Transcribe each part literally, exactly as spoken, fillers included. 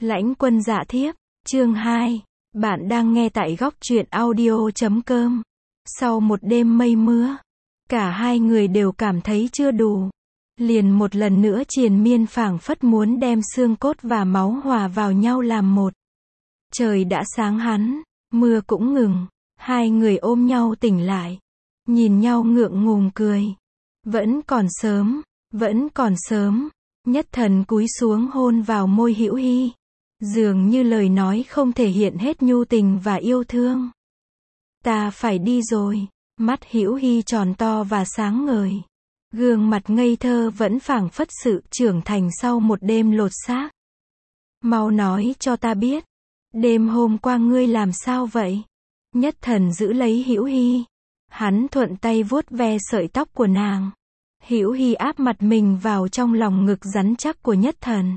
Lãnh Quân Dạ Thiếp, chương hai. Bạn đang nghe tại góc truyện audio chấm com. Sau một đêm mây mưa, cả hai người đều cảm thấy chưa đủ. Liền một lần nữa triền miên phảng phất muốn đem xương cốt và máu hòa vào nhau làm một. Trời đã sáng hắn, mưa cũng ngừng. Hai người ôm nhau tỉnh lại. Nhìn nhau ngượng ngùng cười. Vẫn còn sớm, vẫn còn sớm. Nhất Thần cúi xuống hôn vào môi Hữu Hi. Dường như lời nói không thể hiện hết nhu tình và yêu thương. Ta phải đi rồi. Mắt Hữu Hi tròn to và sáng ngời. Gương mặt ngây thơ vẫn phảng phất sự trưởng thành sau một đêm lột xác. Mau nói cho ta biết. Đêm hôm qua ngươi làm sao vậy? Nhất Thần giữ lấy Hữu Hi. Hắn thuận tay vuốt ve sợi tóc của nàng. Hữu Hi áp mặt mình vào trong lòng ngực rắn chắc của Nhất Thần.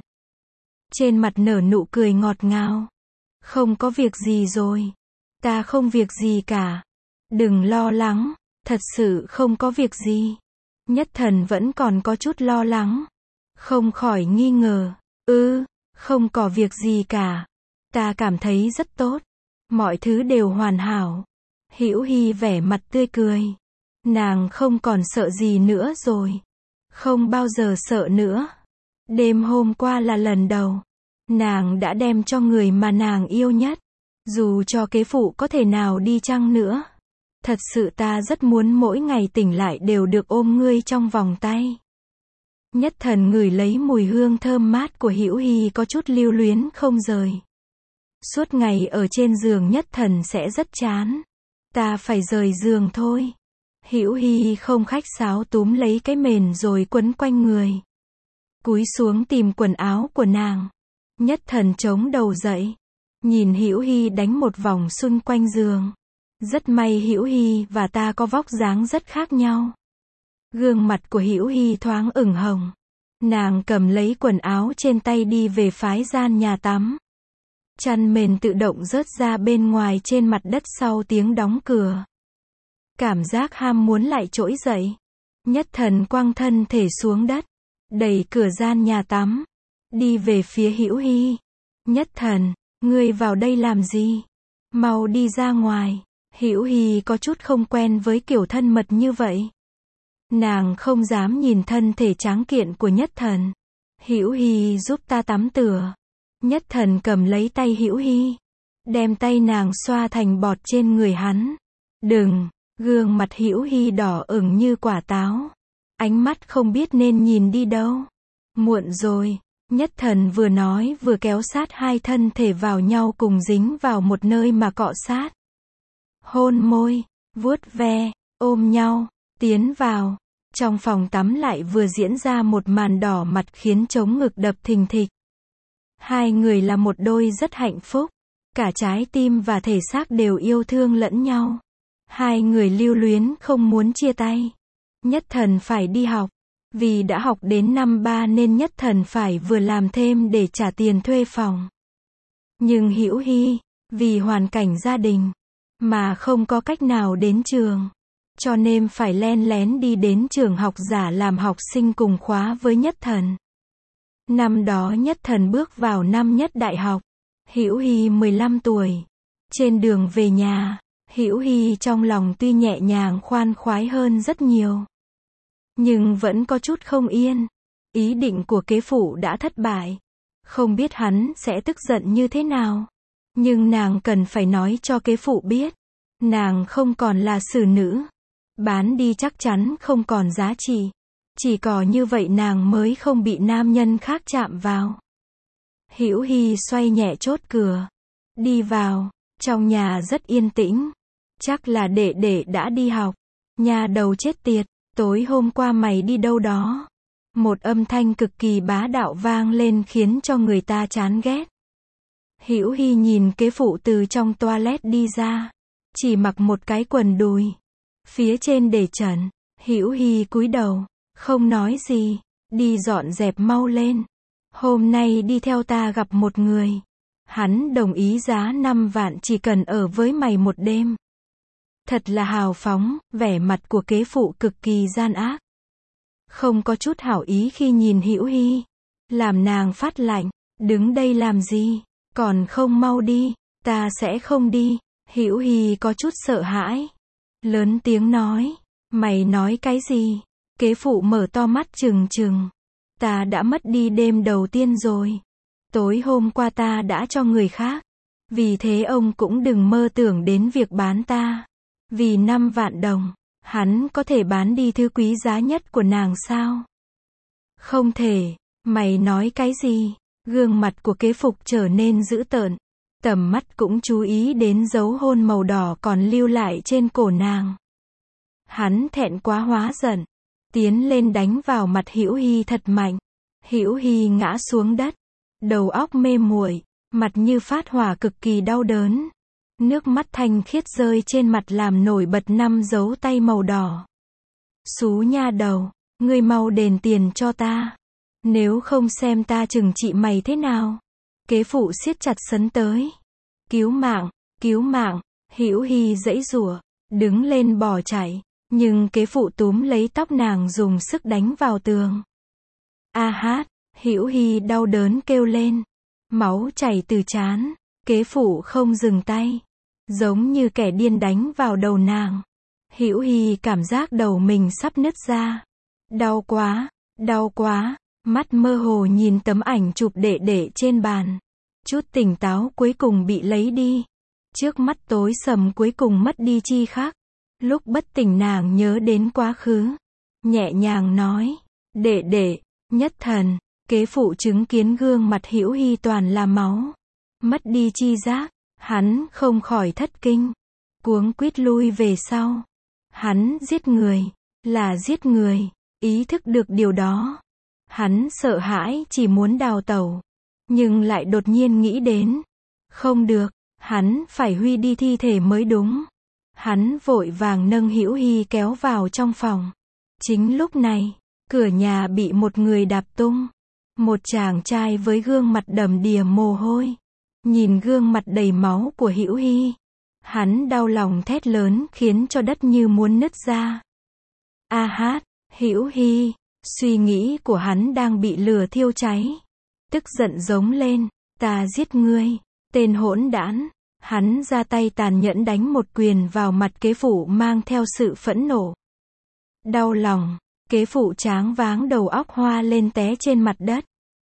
Trên mặt nở nụ cười ngọt ngào. Không có việc gì rồi. Ta không việc gì cả. Đừng lo lắng. Thật sự không có việc gì. Nhất Thần vẫn còn có chút lo lắng. Không khỏi nghi ngờ. Ừ, không có việc gì cả. Ta cảm thấy rất tốt. Mọi thứ đều hoàn hảo. Hữu Hi vẻ mặt tươi cười. Nàng không còn sợ gì nữa rồi. Không bao giờ sợ nữa. Đêm hôm qua là lần đầu. Nàng đã đem cho người mà nàng yêu nhất. Dù cho kế phụ có thể nào đi chăng nữa. Thật sự ta rất muốn mỗi ngày tỉnh lại đều được ôm ngươi trong vòng tay. Nhất Thần ngửi lấy mùi hương thơm mát của Hữu Hi có chút lưu luyến không rời. Suốt ngày ở trên giường Nhất Thần sẽ rất chán. Ta phải rời giường thôi. Hữu Hi không khách sáo túm lấy cái mền rồi quấn quanh người. Cúi xuống tìm quần áo của nàng. Nhất Thần chống đầu dậy. Nhìn Hữu Hi đánh một vòng xung quanh giường. Rất may Hữu Hi và ta có vóc dáng rất khác nhau. Gương mặt của Hữu Hi thoáng ửng hồng. Nàng cầm lấy quần áo trên tay đi về phái gian nhà tắm. Chăn mền tự động rớt ra bên ngoài trên mặt đất sau tiếng đóng cửa. Cảm giác ham muốn lại trỗi dậy. Nhất Thần quăng thân thể xuống đất. Đẩy cửa gian nhà tắm. Đi về phía Hữu Hi. Nhất Thần, ngươi vào đây làm gì? Mau đi ra ngoài. Hữu Hi có chút không quen với kiểu thân mật như vậy. Nàng không dám nhìn thân thể tráng kiện của Nhất Thần. Hữu Hi giúp ta tắm rửa. Nhất Thần cầm lấy tay Hữu Hi. Đem tay nàng xoa thành bọt trên người hắn. Đừng, gương mặt Hữu Hi đỏ ửng như quả táo. Ánh mắt không biết nên nhìn đi đâu. Muộn rồi. Nhất Thần vừa nói vừa kéo sát hai thân thể vào nhau cùng dính vào một nơi mà cọ sát. Hôn môi, vuốt ve, ôm nhau, tiến vào. Trong phòng tắm lại vừa diễn ra một màn đỏ mặt khiến trống ngực đập thình thịch. Hai người là một đôi rất hạnh phúc. Cả trái tim và thể xác đều yêu thương lẫn nhau. Hai người lưu luyến không muốn chia tay. Nhất Thần phải đi học. Vì đã học đến năm ba nên Nhất Thần phải vừa làm thêm để trả tiền thuê phòng. Nhưng Hữu Hi, vì hoàn cảnh gia đình, mà không có cách nào đến trường. Cho nên phải len lén đi đến trường học giả làm học sinh cùng khóa với Nhất Thần. Năm đó Nhất Thần bước vào năm nhất đại học. Hữu Hi mười lăm tuổi. Trên đường về nhà, Hữu Hi trong lòng tuy nhẹ nhàng khoan khoái hơn rất nhiều. Nhưng vẫn có chút không yên. Ý định của kế phụ đã thất bại. Không biết hắn sẽ tức giận như thế nào. Nhưng nàng cần phải nói cho kế phụ biết. Nàng không còn là xử nữ. Bán đi chắc chắn không còn giá trị. Chỉ có như vậy nàng mới không bị nam nhân khác chạm vào. Hữu Hi xoay nhẹ chốt cửa. Đi vào. Trong nhà rất yên tĩnh. Chắc là đệ đệ đã đi học. Nhà đầu chết tiệt. Tối hôm qua mày đi đâu đó? Một âm thanh cực kỳ bá đạo vang lên khiến cho người ta chán ghét. Hữu Hi nhìn kế phụ từ trong toilet đi ra. Chỉ mặc một cái quần đùi. Phía trên để trần. Hữu Hi cúi đầu. Không nói gì. Đi dọn dẹp mau lên. Hôm nay đi theo ta gặp một người. Hắn đồng ý giá năm vạn chỉ cần ở với mày một đêm. Thật là hào phóng, vẻ mặt của kế phụ cực kỳ gian ác. Không có chút hảo ý khi nhìn Hữu Hi. Làm nàng phát lạnh. Đứng đây làm gì? Còn không mau đi. Ta sẽ không đi. Hữu Hi có chút sợ hãi. Lớn tiếng nói. Mày nói cái gì? Kế phụ mở to mắt trừng trừng. Ta đã mất đi đêm đầu tiên rồi. Tối hôm qua ta đã cho người khác. Vì thế ông cũng đừng mơ tưởng đến việc bán ta. Vì năm vạn đồng, hắn có thể bán đi thứ quý giá nhất của nàng sao? Không thể. Mày nói cái gì? Gương mặt của kế phục trở nên dữ tợn. Tầm mắt cũng chú ý đến dấu hôn màu đỏ còn lưu lại trên cổ nàng. Hắn thẹn quá hóa giận, tiến lên đánh vào mặt Hữu Hi thật mạnh. Hữu Hi ngã xuống đất, đầu óc mê muội, mặt như phát hỏa cực kỳ đau đớn. Nước mắt thanh khiết rơi trên mặt làm nổi bật năm dấu tay màu đỏ. Xú nha đầu, ngươi mau đền tiền cho ta. Nếu không xem ta trừng trị mày thế nào. Kế phụ siết chặt sấn tới. Cứu mạng, cứu mạng. Hữu Hi giãy giụa, đứng lên bỏ chạy. Nhưng kế phụ túm lấy tóc nàng dùng sức đánh vào tường. A hát, Hữu Hi đau đớn kêu lên. Máu chảy từ trán. Kế phụ không dừng tay. Giống như kẻ điên đánh vào đầu nàng. Hữu Hi cảm giác đầu mình sắp nứt ra. Đau quá, đau quá. Mắt mơ hồ nhìn tấm ảnh chụp đệ đệ trên bàn. Chút tỉnh táo cuối cùng bị lấy đi. Trước mắt tối sầm cuối cùng mất đi chi khác. Lúc bất tỉnh nàng nhớ đến quá khứ. Nhẹ nhàng nói. Đệ đệ, Nhất Thần. Kế phụ chứng kiến gương mặt Hữu Hi toàn là máu. Mất đi chi giác. Hắn không khỏi thất kinh. Cuống quýt lui về sau. Hắn giết người. Là giết người. Ý thức được điều đó. Hắn sợ hãi chỉ muốn đào tẩu. Nhưng lại đột nhiên nghĩ đến. Không được. Hắn phải huy đi thi thể mới đúng. Hắn vội vàng nâng Hữu Hi kéo vào trong phòng. Chính lúc này, cửa nhà bị một người đạp tung. Một chàng trai với gương mặt đầm đìa mồ hôi. Nhìn gương mặt đầy máu của Hữu Hi. Hắn đau lòng thét lớn khiến cho đất như muốn nứt ra. A hát, Hữu Hi. Suy nghĩ của hắn đang bị lửa thiêu cháy. Tức giận giống lên. Ta giết ngươi. Tên hỗn đản. Hắn ra tay tàn nhẫn đánh một quyền vào mặt kế phụ mang theo sự phẫn nộ. Đau lòng. Kế phụ tráng váng đầu óc hoa lên té trên mặt đất.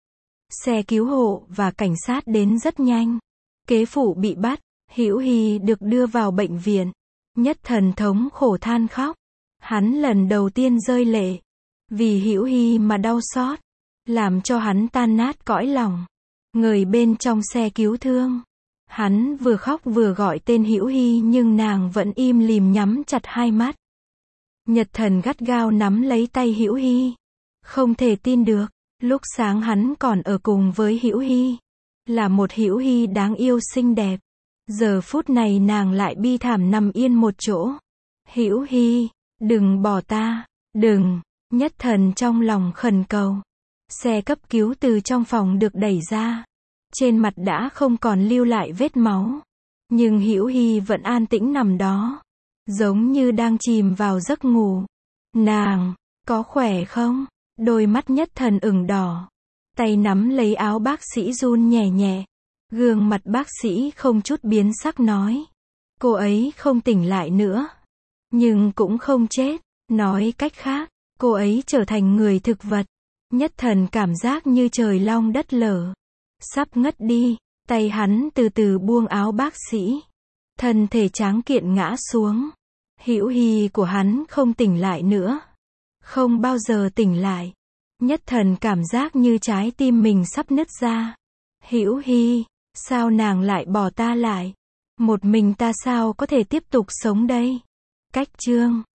Xe cứu hộ và cảnh sát đến rất nhanh. Kế phụ bị bắt. Hữu Hi được đưa vào bệnh viện. Nhất Thần thống khổ than khóc. Hắn lần đầu tiên rơi lệ. Vì Hữu Hi mà đau xót. Làm cho hắn tan nát cõi lòng. Người bên trong xe cứu thương. Hắn vừa khóc vừa gọi tên Hữu Hi nhưng nàng vẫn im lìm nhắm chặt hai mắt. Nhật Thần gắt gao nắm lấy tay Hữu Hi. Không thể tin được. Lúc sáng hắn còn ở cùng với Hữu Hi. Là một Hữu Hi đáng yêu xinh đẹp. Giờ phút này nàng lại bi thảm nằm yên một chỗ. Hữu Hi, đừng bỏ ta, đừng. Nhất Thần trong lòng khẩn cầu. Xe cấp cứu từ trong phòng được đẩy ra. Trên mặt đã không còn lưu lại vết máu. Nhưng Hữu Hi vẫn an tĩnh nằm đó. Giống như đang chìm vào giấc ngủ. Nàng, có khỏe không? Đôi mắt Nhất Thần ửng đỏ. Tay nắm lấy áo bác sĩ run nhẹ nhẹ. Gương mặt bác sĩ không chút biến sắc nói. Cô ấy không tỉnh lại nữa. Nhưng cũng không chết. Nói cách khác, cô ấy trở thành người thực vật. Nhất Thần cảm giác như trời long đất lở. Sắp ngất đi. Tay hắn từ từ buông áo bác sĩ. Thân thể tráng kiện ngã xuống. Hữu Hi của hắn không tỉnh lại nữa. Không bao giờ tỉnh lại. Nhất Thần cảm giác như trái tim mình sắp nứt ra. Hữu Hi, sao nàng lại bỏ ta lại? Một mình ta sao có thể tiếp tục sống đây? Cách chương